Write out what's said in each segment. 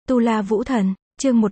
Tu La Vũ Thần, chương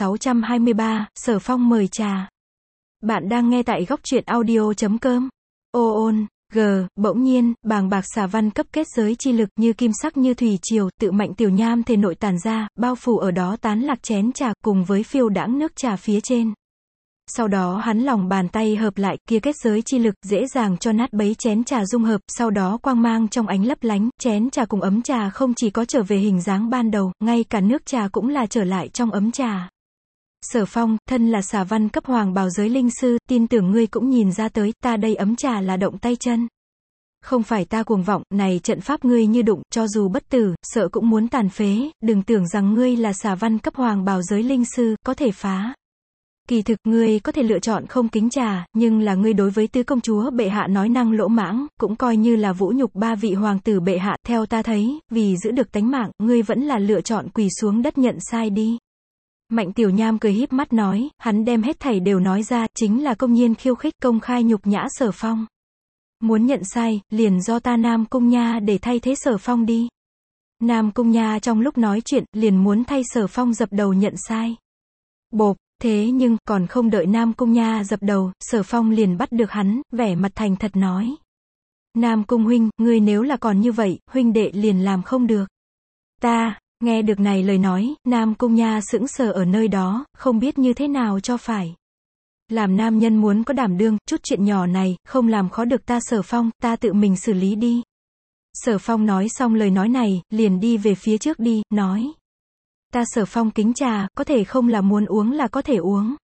1623, Sở Phong mời trà. Bạn đang nghe tại góc truyện audio.com. Ôn, bỗng nhiên, bàng bạc xà văn cấp kết giới chi lực như kim sắc như thủy triều, tự Mạnh Tiểu Nham thể nội tản ra, bao phủ ở đó tán lạc chén trà cùng với phiêu đãng nước trà phía trên. Sau đó hắn lòng bàn tay hợp lại, kia kết giới chi lực dễ dàng cho nát bấy chén trà dung hợp, sau đó quang mang trong ánh lấp lánh, chén trà cùng ấm trà không chỉ có trở về hình dáng ban đầu, ngay cả nước trà cũng là trở lại trong ấm trà. Sở Phong, thân là xà văn cấp hoàng bào giới linh sư, tin tưởng ngươi cũng nhìn ra tới, ta đây ấm trà là động tay chân. Không phải ta cuồng vọng, này trận pháp ngươi như đụng, cho dù bất tử, sợ cũng muốn tàn phế, đừng tưởng rằng ngươi là xà văn cấp hoàng bào giới linh sư, có thể phá. Kỳ thực ngươi có thể lựa chọn không kính trà, nhưng là ngươi đối với tứ công chúa bệ hạ nói năng lỗ mãng, cũng coi như là vũ nhục ba vị hoàng tử bệ hạ, theo ta thấy, vì giữ được tánh mạng, ngươi vẫn là lựa chọn quỳ xuống đất nhận sai đi. Mạnh Tiểu Nham cười híp mắt nói, hắn đem hết thảy đều nói ra, chính là công nhiên khiêu khích công khai nhục nhã Sở Phong. Muốn nhận sai, liền do ta Nam Cung Nha để thay thế Sở Phong đi. Nam Cung Nha trong lúc nói chuyện, liền muốn thay Sở Phong dập đầu nhận sai. Bộp. Thế nhưng, còn không đợi Nam Cung Nha dập đầu, Sở Phong liền bắt được hắn, vẻ mặt thành thật nói. Nam Cung huynh, ngươi nếu là còn như vậy, huynh đệ liền làm không được. Ta, nghe được này lời nói, Nam Cung Nha sững sờ ở nơi đó, không biết như thế nào cho phải. Làm nam nhân muốn có đảm đương, chút chuyện nhỏ này, không làm khó được ta Sở Phong, ta tự mình xử lý đi. Sở Phong nói xong lời nói này, liền đi về phía trước đi, nói. Ta Sở Phong kính trà, có thể không là muốn uống là có thể uống.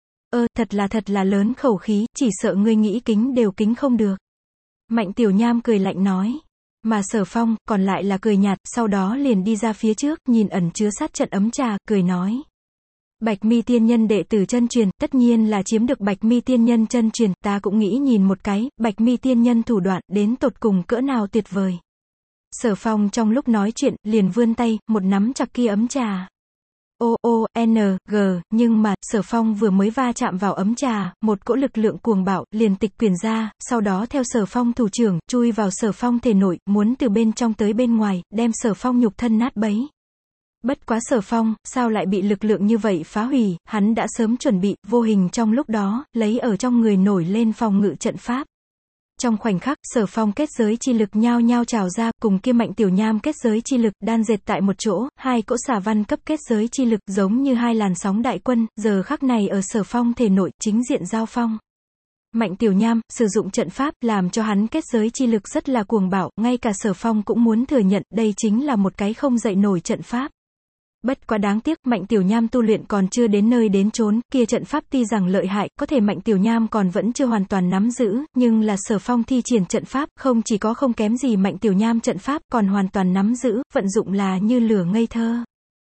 Thật là lớn khẩu khí, chỉ sợ ngươi nghĩ kính đều kính không được. Mạnh Tiểu Nham cười lạnh nói. Mà Sở Phong, còn lại là cười nhạt, sau đó liền đi ra phía trước, nhìn ẩn chứa sát trận ấm trà, cười nói. Bạch Mi tiên nhân đệ tử chân truyền, tất nhiên là chiếm được Bạch Mi tiên nhân chân truyền, ta cũng nghĩ nhìn một cái, Bạch Mi tiên nhân thủ đoạn, đến tột cùng cỡ nào tuyệt vời. Sở Phong trong lúc nói chuyện, liền vươn tay, một nắm chặt kia ấm trà. Nhưng mà, Sở Phong vừa mới va chạm vào ấm trà, một cỗ lực lượng cuồng bạo, liền tịch quyển ra, sau đó theo Sở Phong thủ trưởng, chui vào Sở Phong thể nội, muốn từ bên trong tới bên ngoài, đem Sở Phong nhục thân nát bấy. Bất quá Sở Phong, sao lại bị lực lượng như vậy phá hủy, hắn đã sớm chuẩn bị, vô hình trong lúc đó, lấy ở trong người nổi lên phòng ngự trận pháp. Trong khoảnh khắc, Sở Phong kết giới chi lực nhao nhao trào ra, cùng kia Mạnh Tiểu Nham kết giới chi lực, đan dệt tại một chỗ, hai cỗ xà văn cấp kết giới chi lực, giống như hai làn sóng đại quân, giờ khắc này ở Sở Phong thể nội, chính diện giao phong. Mạnh Tiểu Nham, sử dụng trận pháp, làm cho hắn kết giới chi lực rất là cuồng bạo, ngay cả Sở Phong cũng muốn thừa nhận, đây chính là một cái không dậy nổi trận pháp. Bất quá đáng tiếc, Mạnh Tiểu Nham tu luyện còn chưa đến nơi đến chốn, kia trận pháp tuy rằng lợi hại, có thể Mạnh Tiểu Nham còn vẫn chưa hoàn toàn nắm giữ, nhưng là Sở Phong thi triển trận pháp, không chỉ có không kém gì Mạnh Tiểu Nham trận pháp, còn hoàn toàn nắm giữ, vận dụng là như lửa ngây thơ.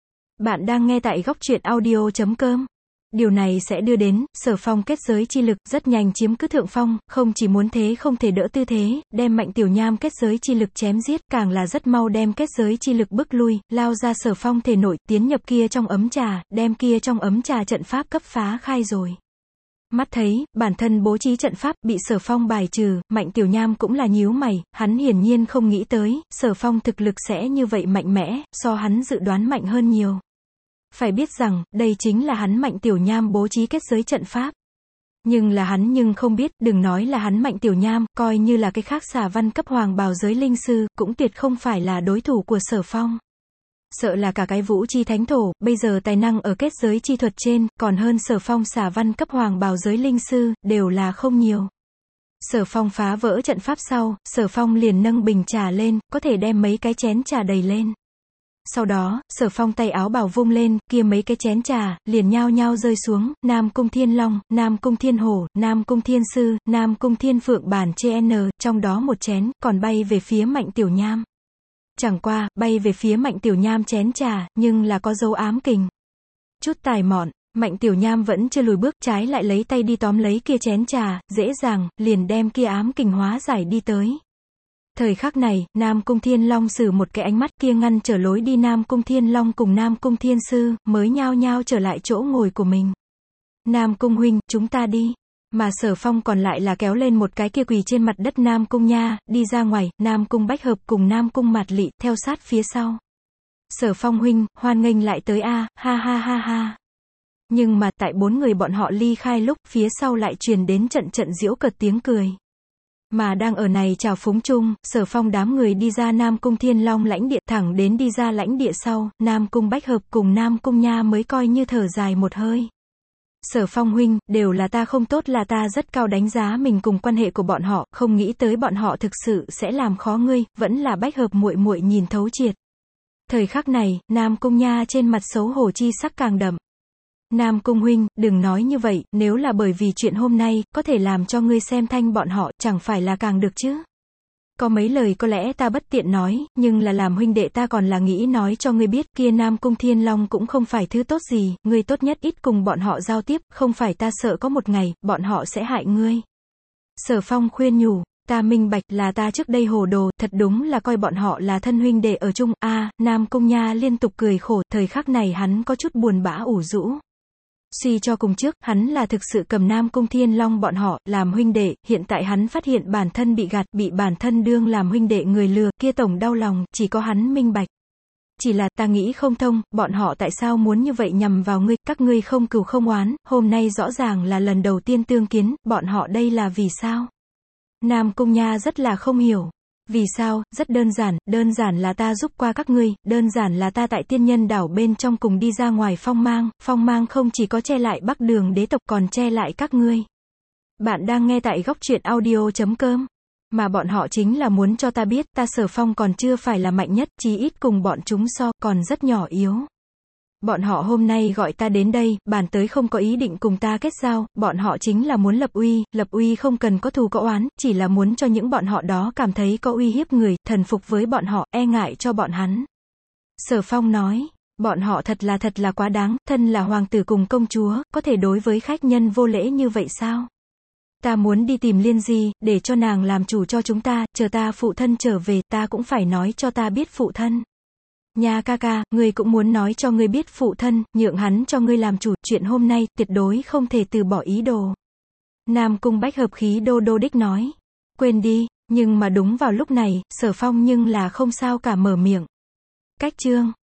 Bạn đang nghe tại góc truyện audio.com. Điều này sẽ đưa đến, Sở Phong kết giới chi lực rất nhanh chiếm cứ thượng phong, không chỉ muốn thế không thể đỡ tư thế, đem Mạnh Tiểu Nham kết giới chi lực chém giết, càng là rất mau đem kết giới chi lực bức lui, lao ra Sở Phong thể nội, tiến nhập kia trong ấm trà, đem kia trong ấm trà trận pháp cấp phá khai rồi. Mắt thấy, bản thân bố trí trận pháp, bị Sở Phong bài trừ, Mạnh Tiểu Nham cũng là nhíu mày, hắn hiển nhiên không nghĩ tới, Sở Phong thực lực sẽ như vậy mạnh mẽ, so hắn dự đoán mạnh hơn nhiều. Phải biết rằng, đây chính là hắn Mạnh Tiểu Nham bố trí kết giới trận pháp. Nhưng là hắn nhưng không biết, đừng nói là hắn Mạnh Tiểu Nham, coi như là cái khác xà văn cấp hoàng bào giới linh sư, cũng tuyệt không phải là đối thủ của Sở Phong. Sợ là cả cái vũ chi thánh thổ, bây giờ tài năng ở kết giới chi thuật trên, còn hơn Sở Phong xà văn cấp hoàng bào giới linh sư, đều là không nhiều. Sở Phong phá vỡ trận pháp sau, Sở Phong liền nâng bình trà lên, có thể đem mấy cái chén trà đầy lên. Sau đó, Sở Phong tay áo bào vung lên, kia mấy cái chén trà, liền nhao nhao rơi xuống, Nam Cung Thiên Long, Nam Cung Thiên Hổ, Nam Cung Thiên Sư, Nam Cung Thiên Phượng bản trên, trong đó một chén, còn bay về phía Mạnh Tiểu Nham. Chẳng qua, bay về phía Mạnh Tiểu Nham chén trà, nhưng là có dấu ám kình. Chút tài mọn, Mạnh Tiểu Nham vẫn chưa lùi bước, trái lại lấy tay đi tóm lấy kia chén trà, dễ dàng, liền đem kia ám kình hóa giải đi tới. Thời khắc này, Nam Cung Thiên Long sử một cái ánh mắt kia ngăn trở lối đi Nam Cung Thiên Long cùng Nam Cung Thiên Sư, mới nhao nhao trở lại chỗ ngồi của mình. Nam Cung huynh, chúng ta đi. Mà Sở Phong còn lại là kéo lên một cái kia quỳ trên mặt đất Nam Cung Nha, đi ra ngoài, Nam Cung Bách Hợp cùng Nam Cung Mạt Lị, theo sát phía sau. Sở Phong huynh, hoan nghênh lại tới a, ha ha ha ha. Nhưng mà, tại 4 người bọn họ ly khai lúc, phía sau lại truyền đến trận trận giễu cợt tiếng cười. Mà đang ở này chào phúng chung, Sở Phong đám người đi ra Nam Cung Thiên Long lãnh địa, thẳng đến đi ra lãnh địa sau, Nam Cung Bách Hợp cùng Nam Cung Nha mới coi như thở dài một hơi. Sở Phong huynh, đều là ta không tốt, là ta rất cao đánh giá mình cùng quan hệ của bọn họ, không nghĩ tới bọn họ thực sự sẽ làm khó ngươi, vẫn là Bách Hợp muội muội nhìn thấu triệt. Thời khắc này, Nam Cung Nha trên mặt xấu hổ chi sắc càng đậm. Nam Cung huynh, đừng nói như vậy, nếu là bởi vì chuyện hôm nay, có thể làm cho ngươi xem thanh bọn họ, chẳng phải là càng được chứ. Có mấy lời có lẽ ta bất tiện nói, nhưng là làm huynh đệ ta còn là nghĩ nói cho ngươi biết, kia Nam Cung Thiên Long cũng không phải thứ tốt gì, ngươi tốt nhất ít cùng bọn họ giao tiếp, không phải ta sợ có một ngày, bọn họ sẽ hại ngươi. Sở Phong khuyên nhủ, ta minh bạch, là ta trước đây hồ đồ, thật đúng là coi bọn họ là thân huynh đệ ở chung, Nam Cung Nha liên tục cười khổ, thời khắc này hắn có chút buồn bã ủ rũ. Suy cho cùng trước, hắn là thực sự cầm Nam Cung Thiên Long bọn họ, làm huynh đệ, hiện tại hắn phát hiện bản thân bị gạt, bị bản thân đương làm huynh đệ người lừa, kia tổng đau lòng, chỉ có hắn minh bạch. Chỉ là, ta nghĩ không thông, bọn họ tại sao muốn như vậy nhằm vào ngươi, các ngươi không cừu không oán, hôm nay rõ ràng là lần đầu tiên tương kiến, bọn họ đây là vì sao? Nam Cung Nha rất là không hiểu. Vì sao, rất đơn giản là ta giúp qua các ngươi, đơn giản là ta tại tiên nhân đảo bên trong cùng đi ra ngoài phong mang không chỉ có che lại Bắc Đường đế tộc còn che lại các ngươi. Bạn đang nghe tại góc truyện audio.com. Mà bọn họ chính là muốn cho ta biết, ta Sở Phong còn chưa phải là mạnh nhất, chí ít cùng bọn chúng so, còn rất nhỏ yếu. Bọn họ hôm nay gọi ta đến đây, bản tới không có ý định cùng ta kết giao, bọn họ chính là muốn lập uy không cần có thù có oán, chỉ là muốn cho những bọn họ đó cảm thấy có uy hiếp người, thần phục với bọn họ, e ngại cho bọn hắn. Sở Phong nói, bọn họ thật là quá đáng, thân là hoàng tử cùng công chúa, có thể đối với khách nhân vô lễ như vậy sao? Ta muốn đi tìm Liên Di, để cho nàng làm chủ cho chúng ta, chờ ta phụ thân trở về, ta cũng phải nói cho ta biết phụ thân. Nha ca ca, ngươi cũng muốn nói cho ngươi biết phụ thân, nhượng hắn cho ngươi làm chủ, chuyện hôm nay, tuyệt đối không thể từ bỏ ý đồ. Nam Cung Bách Hợp khí đô đô đích nói. Quên đi, nhưng mà đúng vào lúc này, Sở Phong nhưng là không sao cả mở miệng. Cách chương.